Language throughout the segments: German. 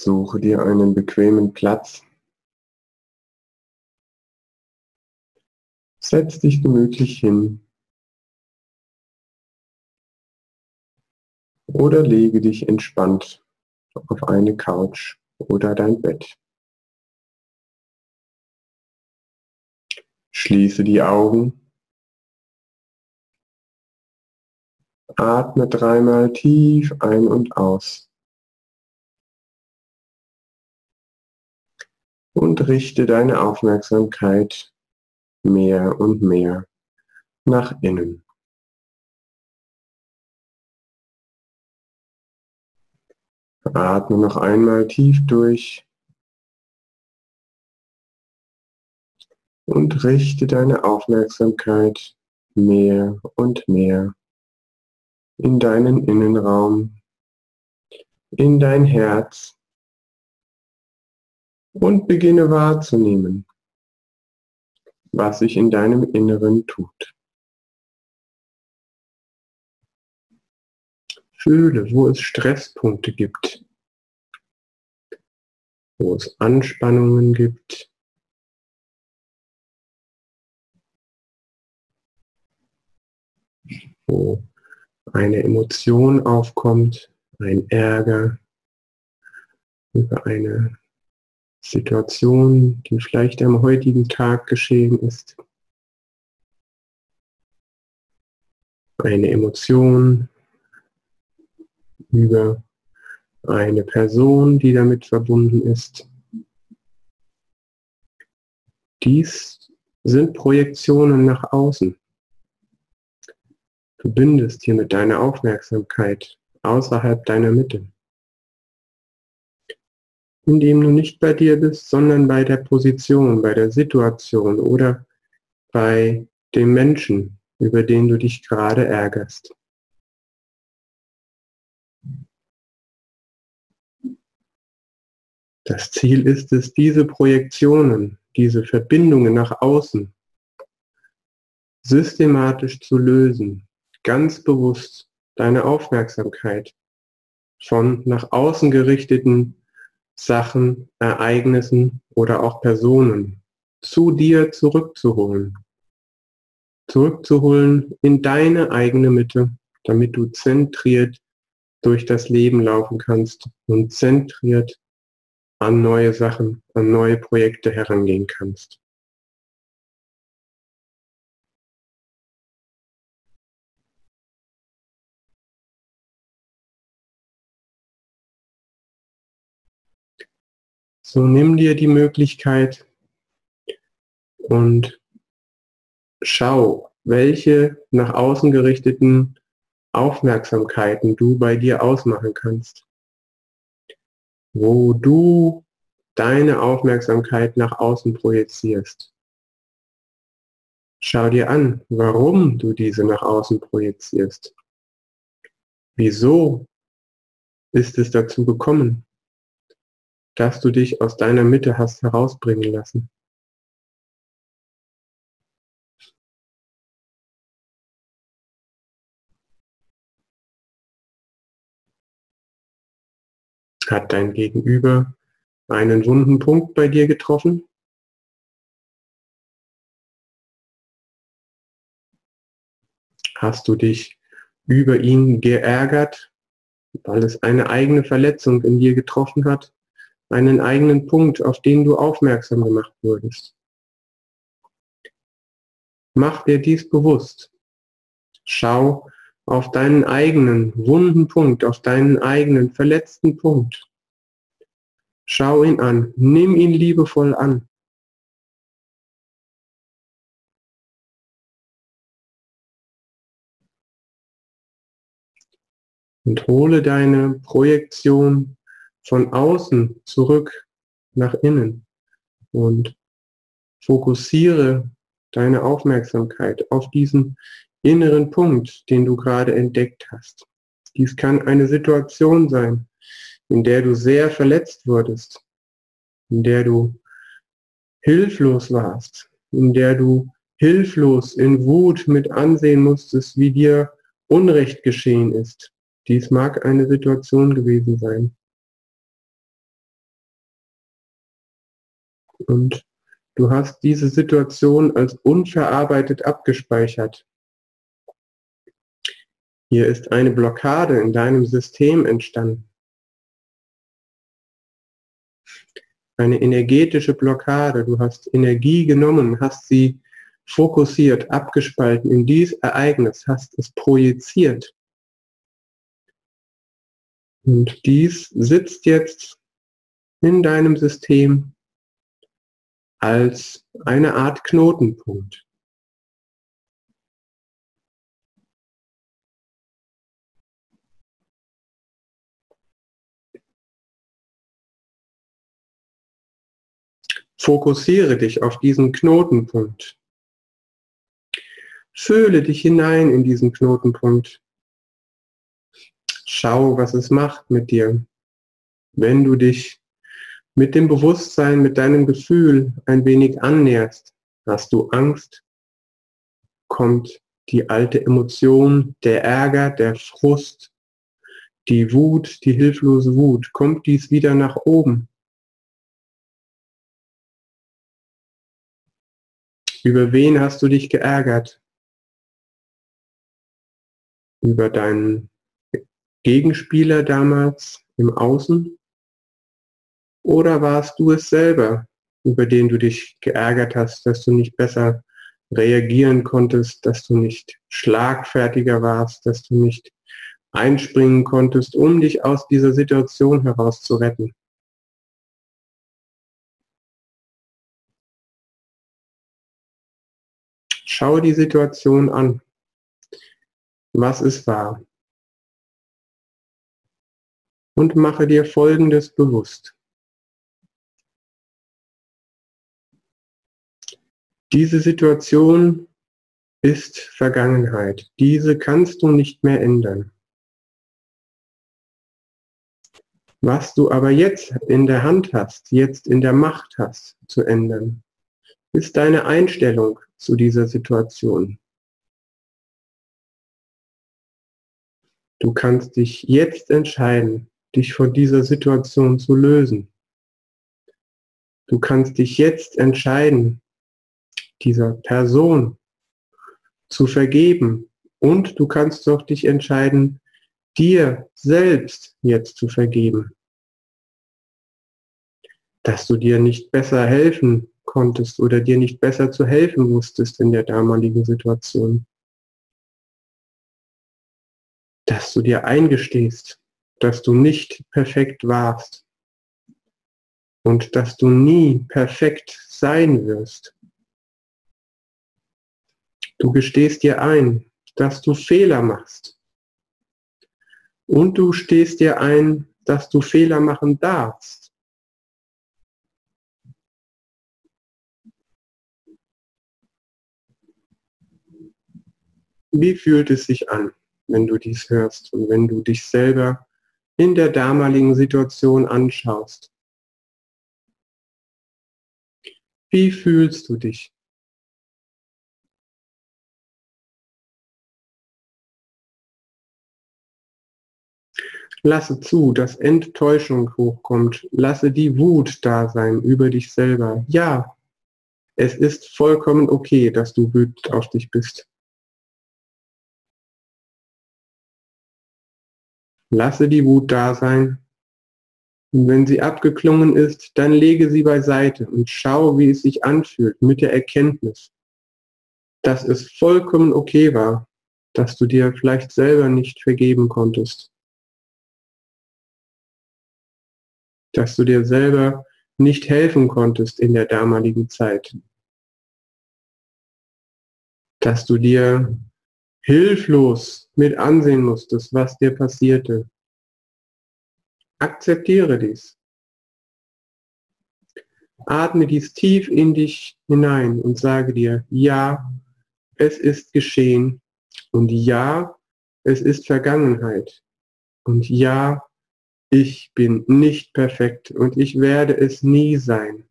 Suche dir einen bequemen Platz. Setz dich gemütlich hin oder lege dich entspannt auf eine Couch oder dein Bett. Schließe die Augen. Atme dreimal tief ein und aus. Und richte deine Aufmerksamkeit mehr und mehr nach innen. Atme noch einmal tief durch und richte deine Aufmerksamkeit mehr und mehr in deinen Innenraum, in dein Herz und beginne wahrzunehmen, was sich in deinem Inneren tut. Fühle, wo es Stresspunkte gibt, wo es Anspannungen gibt, wo eine Emotion aufkommt, ein Ärger über eine Situation, die vielleicht am heutigen Tag geschehen ist. Eine Emotion über eine Person, die damit verbunden ist. Dies sind Projektionen nach außen. Du bindest hiermit deine Aufmerksamkeit außerhalb deiner Mitte, indem du nicht bei dir bist, sondern bei der Position, bei der Situation oder bei dem Menschen, über den du dich gerade ärgerst. Das Ziel ist es, diese Projektionen, diese Verbindungen nach außen systematisch zu lösen, ganz bewusst deine Aufmerksamkeit von nach außen gerichteten Sachen, Ereignissen oder auch Personen zu dir zurückzuholen. Zurückzuholen in deine eigene Mitte, damit du zentriert durch das Leben laufen kannst und zentriert an neue Sachen, an neue Projekte herangehen kannst. So nimm dir die Möglichkeit und schau, welche nach außen gerichteten Aufmerksamkeiten du bei dir ausmachen kannst. Wo du deine Aufmerksamkeit nach außen projizierst. Schau dir an, warum du diese nach außen projizierst. Wieso ist es dazu gekommen, dass du dich aus deiner Mitte hast herausbringen lassen? Hat dein Gegenüber einen wunden Punkt bei dir getroffen? Hast du dich über ihn geärgert, weil es eine eigene Verletzung in dir getroffen hat? Einen eigenen Punkt, auf den du aufmerksam gemacht wurdest? Mach dir dies bewusst. Schau auf deinen eigenen wunden Punkt, auf deinen eigenen verletzten Punkt. Schau ihn an, nimm ihn liebevoll an. Und hole deine Projektion von außen zurück nach innen und fokussiere deine Aufmerksamkeit auf diesen inneren Punkt, den du gerade entdeckt hast. Dies kann eine Situation sein, in der du sehr verletzt wurdest, in der du hilflos warst, in der du hilflos in Wut mit ansehen musstest, wie dir Unrecht geschehen ist. Dies mag eine Situation gewesen sein. und du hast diese Situation als unverarbeitet abgespeichert. Hier ist eine Blockade in deinem System entstanden. Eine energetische Blockade. Du hast Energie genommen, hast sie fokussiert, abgespalten in dieses Ereignis, hast es projiziert. Und dies sitzt jetzt in deinem System als eine Art Knotenpunkt. Fokussiere dich auf diesen Knotenpunkt. Fühle dich hinein in diesen Knotenpunkt. Schau, was es macht mit dir, wenn du dich mit dem Bewusstsein, mit deinem Gefühl ein wenig annäherst. Hast du Angst? Kommt die alte Emotion, der Ärger, der Frust, die Wut, die hilflose Wut, kommt dies wieder nach oben? Über wen hast du dich geärgert? Über deinen Gegenspieler damals im Außen? Oder warst du es selber, über den du dich geärgert hast, dass du nicht besser reagieren konntest, dass du nicht schlagfertiger warst, dass du nicht einspringen konntest, um dich aus dieser Situation heraus zu retten? Schau die Situation an. Was es war. Und mache dir Folgendes bewusst. Diese Situation ist Vergangenheit. Diese kannst du nicht mehr ändern. Was du aber jetzt in der Hand hast, jetzt in der Macht hast zu ändern, ist deine Einstellung zu dieser Situation. Du kannst dich jetzt entscheiden, dich von dieser Situation zu lösen. Du kannst dich jetzt entscheiden, dieser Person zu vergeben. Und du kannst doch dich entscheiden, dir selbst jetzt zu vergeben. Dass du dir nicht besser helfen konntest oder dir nicht besser zu helfen wusstest in der damaligen Situation. Dass du dir eingestehst, dass du nicht perfekt warst und dass du nie perfekt sein wirst. Du gestehst dir ein, dass du Fehler machst. Und du stehst dir ein, dass du Fehler machen darfst. Wie fühlt es sich an, wenn du dies hörst und wenn du dich selber in der damaligen Situation anschaust? Wie fühlst du dich? Lasse zu, dass Enttäuschung hochkommt. Lasse die Wut da sein über dich selber. Ja, es ist vollkommen okay, dass du wütend auf dich bist. Lasse die Wut da sein. Und wenn sie abgeklungen ist, dann lege sie beiseite und schau, wie es sich anfühlt mit der Erkenntnis, dass es vollkommen okay war, dass du dir vielleicht selber nicht vergeben konntest. Dass du dir selber nicht helfen konntest in der damaligen Zeit. Dass du dir hilflos mit ansehen musstest, was dir passierte. Akzeptiere dies. Atme dies tief in dich hinein und sage dir, ja, es ist geschehen und ja, es ist Vergangenheit und ja, ich bin nicht perfekt und ich werde es nie sein.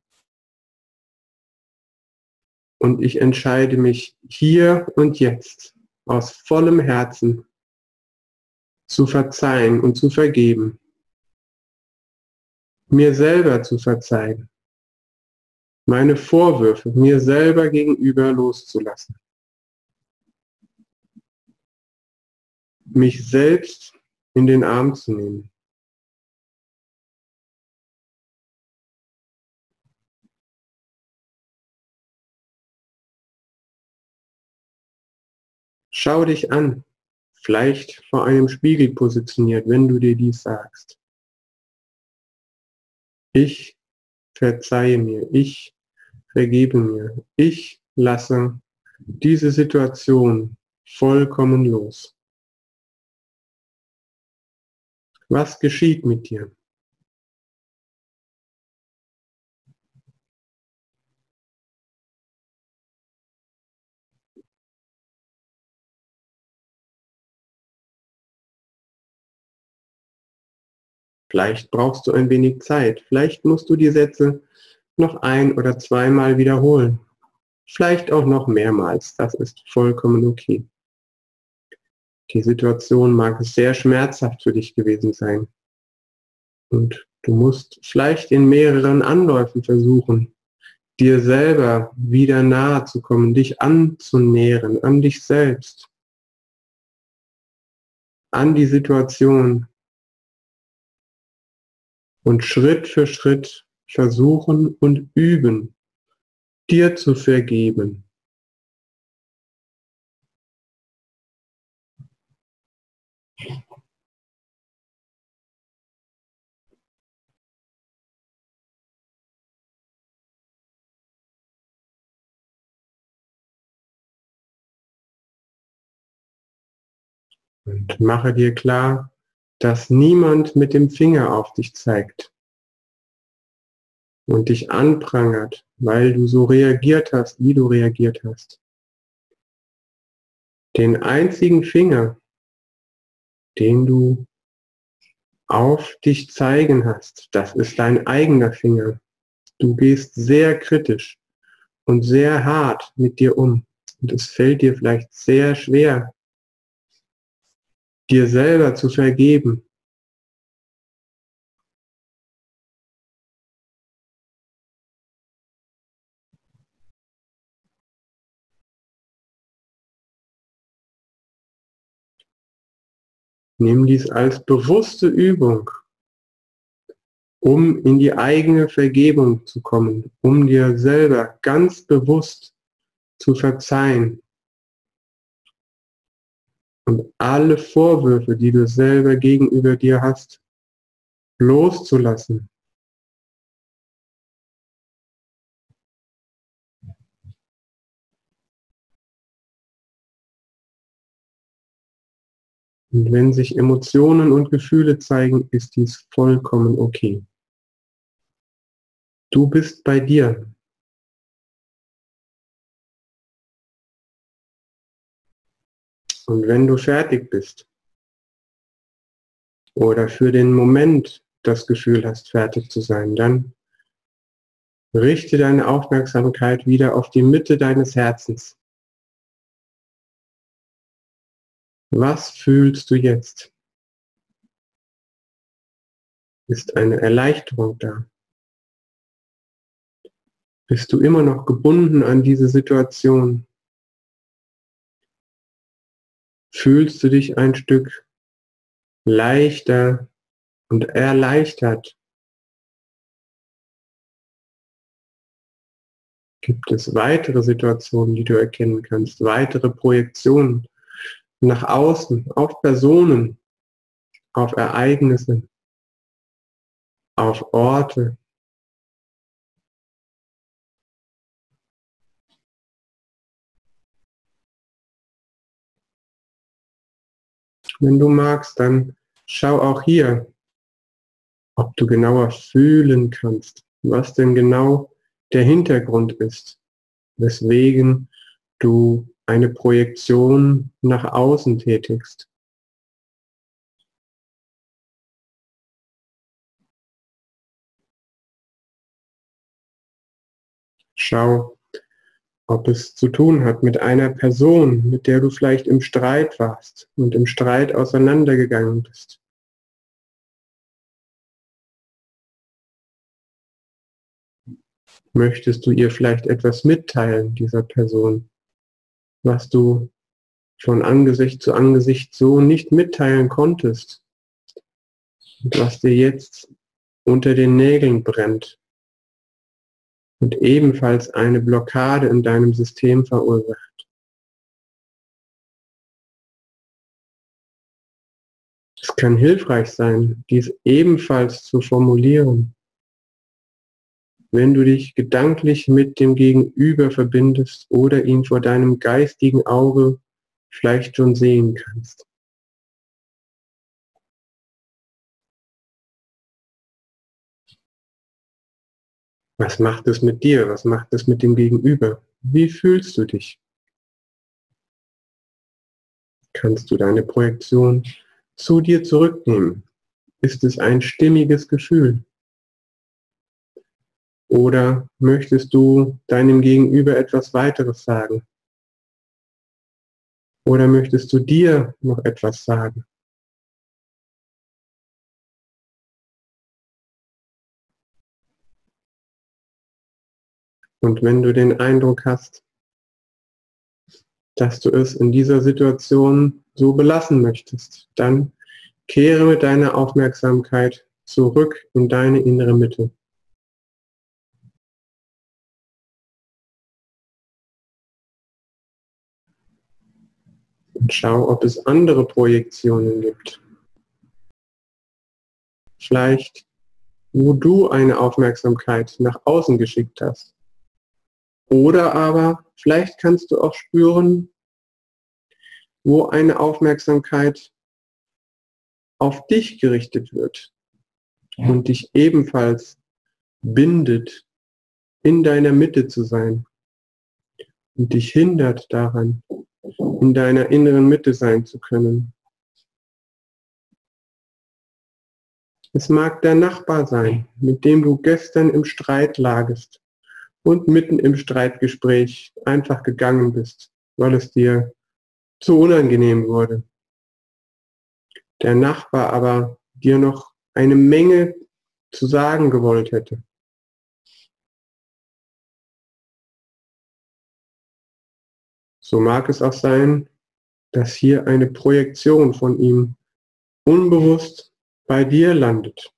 Und ich entscheide mich hier und jetzt aus vollem Herzen zu verzeihen und zu vergeben. Mir selber zu verzeihen. meine Vorwürfe mir selber gegenüber loszulassen. Mich selbst in den Arm zu nehmen. Schau dich an, vielleicht vor einem Spiegel positioniert, wenn du dir dies sagst. Ich verzeihe mir, ich vergebe mir, ich lasse diese Situation vollkommen los. Was geschieht mit dir? Vielleicht brauchst du ein wenig Zeit. Vielleicht musst du die Sätze noch ein- oder zweimal wiederholen. Vielleicht auch noch mehrmals. Das ist vollkommen okay. Die Situation mag sehr schmerzhaft für dich gewesen sein. Und du musst vielleicht in mehreren Anläufen versuchen, dir selber wieder nahe zu kommen, dich anzunähern, an dich selbst, an die Situation und Schritt für Schritt versuchen und üben, dir zu vergeben. Und mache dir klar, dass niemand mit dem Finger auf dich zeigt und dich anprangert, weil du so reagiert hast, wie du reagiert hast. Den einzigen Finger, den du auf dich zeigen hast, das ist dein eigener Finger. Du gehst sehr kritisch und sehr hart mit dir um. Und es fällt dir vielleicht sehr schwer, dir selber zu vergeben. Nimm dies als bewusste Übung, um in die eigene Vergebung zu kommen, um dir selber ganz bewusst zu verzeihen und alle Vorwürfe, die du selber gegenüber dir hast, loszulassen. Und wenn sich Emotionen und Gefühle zeigen, ist dies vollkommen okay. Du bist bei dir. Und wenn du fertig bist oder für den Moment das Gefühl hast, fertig zu sein, dann richte deine Aufmerksamkeit wieder auf die Mitte deines Herzens. Was fühlst du jetzt? Ist eine Erleichterung da? Bist du immer noch gebunden an diese Situation? Fühlst du dich ein Stück leichter und erleichtert? Gibt es weitere Situationen, die du erkennen kannst, weitere Projektionen nach außen, auf Personen, auf Ereignisse, auf Orte? Wenn du magst, dann schau auch hier, ob du genauer fühlen kannst, was denn genau der Hintergrund ist, weswegen du eine Projektion nach außen tätigst. Schau, ob es zu tun hat mit einer Person, mit der du vielleicht im Streit warst und im Streit auseinandergegangen bist. Möchtest du ihr vielleicht etwas mitteilen, dieser Person, was du von Angesicht zu Angesicht so nicht mitteilen konntest und was dir jetzt unter den Nägeln brennt und ebenfalls eine Blockade in deinem System verursacht? Es kann hilfreich sein, dies ebenfalls zu formulieren, wenn du dich gedanklich mit dem Gegenüber verbindest oder ihn vor deinem geistigen Auge vielleicht schon sehen kannst. Was macht es mit dir? Was macht es mit dem Gegenüber? Wie fühlst du dich? Kannst du deine Projektion zu dir zurücknehmen? Ist es ein stimmiges Gefühl? Oder möchtest du deinem Gegenüber etwas weiteres sagen? Oder möchtest du dir noch etwas sagen? Und wenn du den Eindruck hast, dass du es in dieser Situation so belassen möchtest, dann kehre mit deiner Aufmerksamkeit zurück in deine innere Mitte. Und schau, ob es andere Projektionen gibt. Vielleicht, wo du eine Aufmerksamkeit nach außen geschickt hast. Oder aber vielleicht kannst du auch spüren, wo eine Aufmerksamkeit auf dich gerichtet wird und dich ebenfalls bindet, in deiner Mitte zu sein und dich hindert daran, in deiner inneren Mitte sein zu können. Es mag der Nachbar sein, mit dem du gestern im Streit lagest und mitten im Streitgespräch einfach gegangen bist, weil es dir zu unangenehm wurde. Der Nachbar aber dir noch eine Menge zu sagen gewollt hätte. So mag es auch sein, dass hier eine Projektion von ihm unbewusst bei dir landet,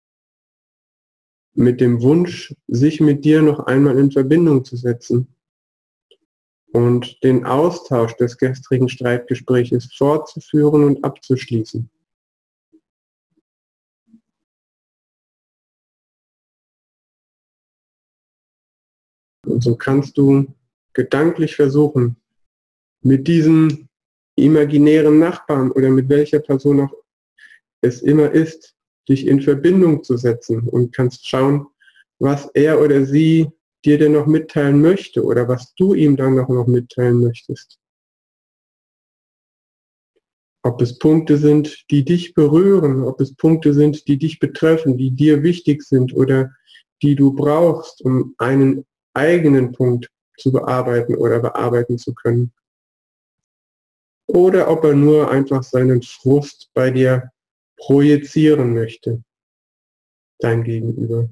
mit dem Wunsch, sich mit dir noch einmal in Verbindung zu setzen und den Austausch des gestrigen Streitgespräches fortzuführen und abzuschließen. Und so kannst du gedanklich versuchen, mit diesem imaginären Nachbarn oder mit welcher Person auch es immer ist, dich in Verbindung zu setzen und kannst schauen, was er oder sie dir denn noch mitteilen möchte oder was du ihm dann noch mitteilen möchtest. Ob es Punkte sind, die dich berühren, ob es Punkte sind, die dich betreffen, die dir wichtig sind oder die du brauchst, um einen eigenen Punkt zu bearbeiten oder bearbeiten zu können. Oder ob er nur einfach seinen Frust bei dir projizieren möchte, dein Gegenüber.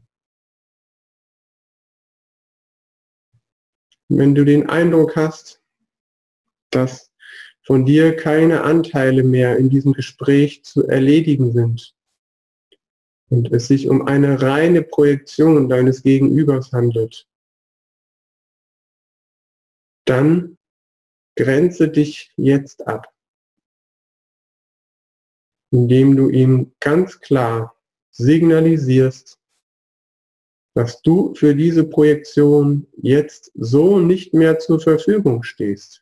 Wenn du den Eindruck hast, dass von dir keine Anteile mehr in diesem Gespräch zu erledigen sind und es sich um eine reine Projektion deines Gegenübers handelt, dann grenze dich jetzt ab, indem du ihm ganz klar signalisierst, dass du für diese Projektion jetzt so nicht mehr zur Verfügung stehst.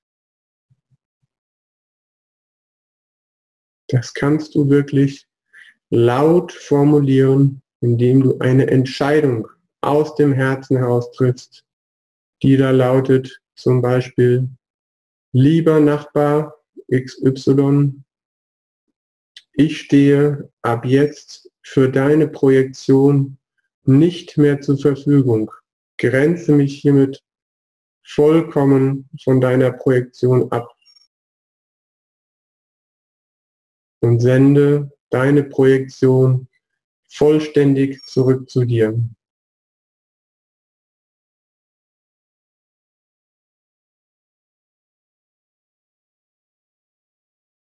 Das kannst du wirklich laut formulieren, indem du eine Entscheidung aus dem Herzen heraus triffst, die da lautet zum Beispiel: Lieber Nachbar XY, ich stehe ab jetzt für deine Projektion nicht mehr zur Verfügung. Grenze mich hiermit vollkommen von deiner Projektion ab und sende deine Projektion vollständig zurück zu dir.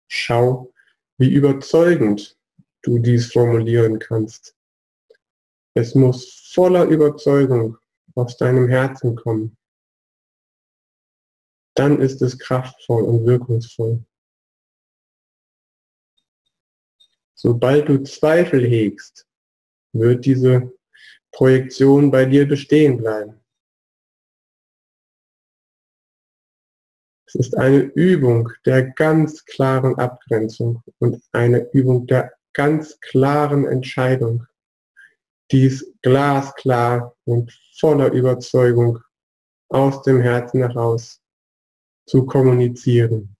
Schau, wie überzeugend du dies formulieren kannst. Es muss voller Überzeugung aus deinem Herzen kommen. Dann ist es kraftvoll und wirkungsvoll. Sobald du Zweifel hegst, wird diese Projektion bei dir bestehen bleiben. Es ist eine Übung der ganz klaren Abgrenzung und eine Übung der ganz klaren Entscheidung, dies glasklar und voller Überzeugung aus dem Herzen heraus zu kommunizieren.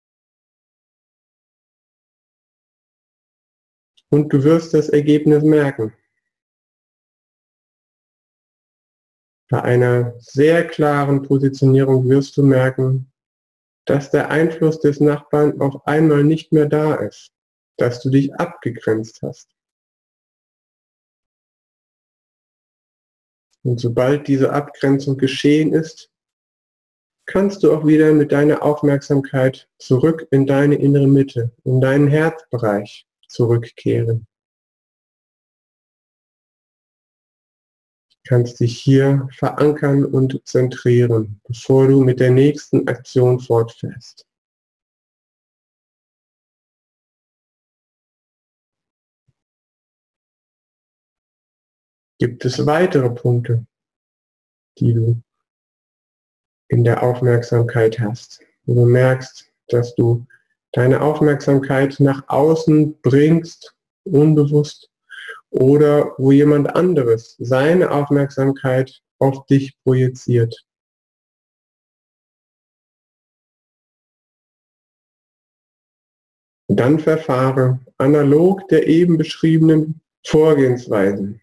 Und du wirst das Ergebnis merken. Bei einer sehr klaren Positionierung wirst du merken, dass der Einfluss des Nachbarn auf einmal nicht mehr da ist, dass du dich abgegrenzt hast. Und sobald diese Abgrenzung geschehen ist, kannst du auch wieder mit deiner Aufmerksamkeit zurück in deine innere Mitte, in deinen Herzbereich zurückkehren. Du kannst dich hier verankern und zentrieren, bevor du mit der nächsten Aktion fortfährst. Gibt es weitere Punkte, die du in der Aufmerksamkeit hast, wo du merkst, dass du deine Aufmerksamkeit nach außen bringst, unbewusst, oder wo jemand anderes seine Aufmerksamkeit auf dich projiziert? Dann verfahre analog der eben beschriebenen Vorgehensweise.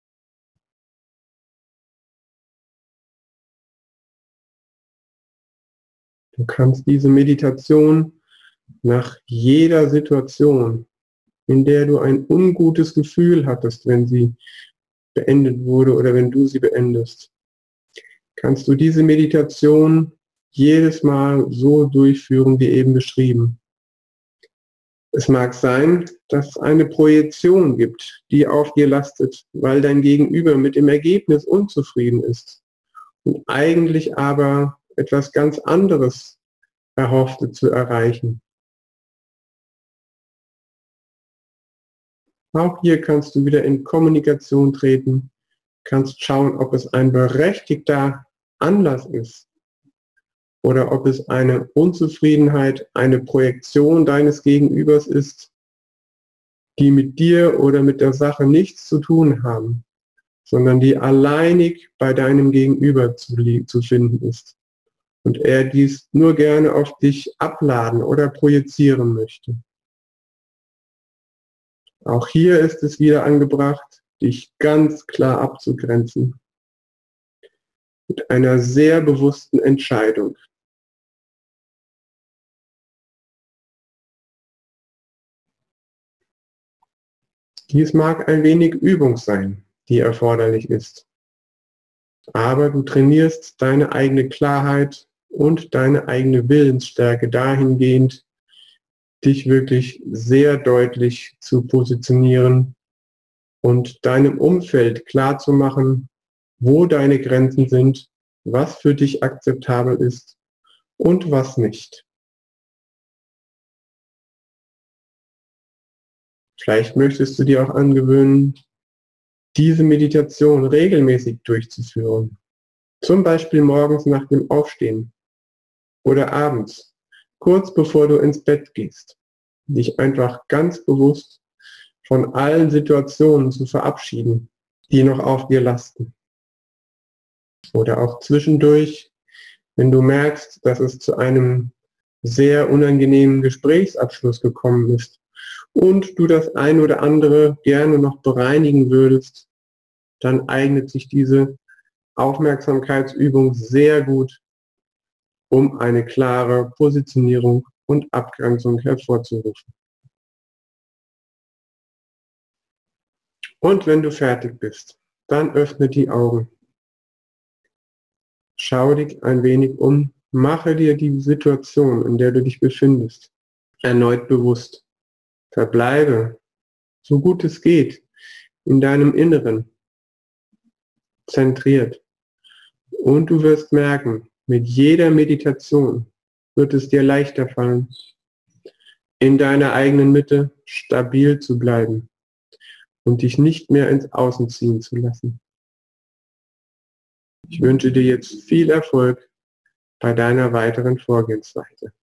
Du kannst diese Meditation nach jeder Situation, in der du ein ungutes Gefühl hattest, wenn sie beendet wurde oder wenn du sie beendest, kannst du diese Meditation jedes Mal so durchführen, wie eben beschrieben. Es mag sein, dass es eine Projektion gibt, die auf dir lastet, weil dein Gegenüber mit dem Ergebnis unzufrieden ist und eigentlich aber etwas ganz anderes erhoffte zu erreichen. Auch hier kannst du wieder in Kommunikation treten, kannst schauen, ob es ein berechtigter Anlass ist oder ob es eine Unzufriedenheit, eine Projektion deines Gegenübers ist, die mit dir oder mit der Sache nichts zu tun haben, sondern die alleinig bei deinem Gegenüber zu finden ist und er dies nur gerne auf dich abladen oder projizieren möchte. Auch hier ist es wieder angebracht, dich ganz klar abzugrenzen mit einer sehr bewussten Entscheidung. Dies mag ein wenig Übung sein, die erforderlich ist. Aber du trainierst deine eigene Klarheit und deine eigene Willensstärke dahingehend, dich wirklich sehr deutlich zu positionieren und deinem Umfeld klarzumachen, wo deine Grenzen sind, was für dich akzeptabel ist und was nicht. Vielleicht möchtest du dir auch angewöhnen, diese Meditation regelmäßig durchzuführen. Zum Beispiel morgens nach dem Aufstehen oder abends, kurz bevor du ins Bett gehst. Dich einfach ganz bewusst von allen Situationen zu verabschieden, die noch auf dir lasten. Oder auch zwischendurch, wenn du merkst, dass es zu einem sehr unangenehmen Gesprächsabschluss gekommen ist und du das ein oder andere gerne noch bereinigen würdest, dann eignet sich diese Aufmerksamkeitsübung sehr gut, um eine klare Positionierung und Abgrenzung hervorzurufen. Und wenn du fertig bist, dann öffne die Augen. Schau dich ein wenig um, mache dir die Situation, in der du dich befindest, erneut bewusst. Verbleibe, so gut es geht, in deinem Inneren zentriert. Und du wirst merken, mit jeder Meditation wird es dir leichter fallen, in deiner eigenen Mitte stabil zu bleiben und dich nicht mehr ins Außen ziehen zu lassen. Ich wünsche dir jetzt viel Erfolg bei deiner weiteren Vorgehensweise.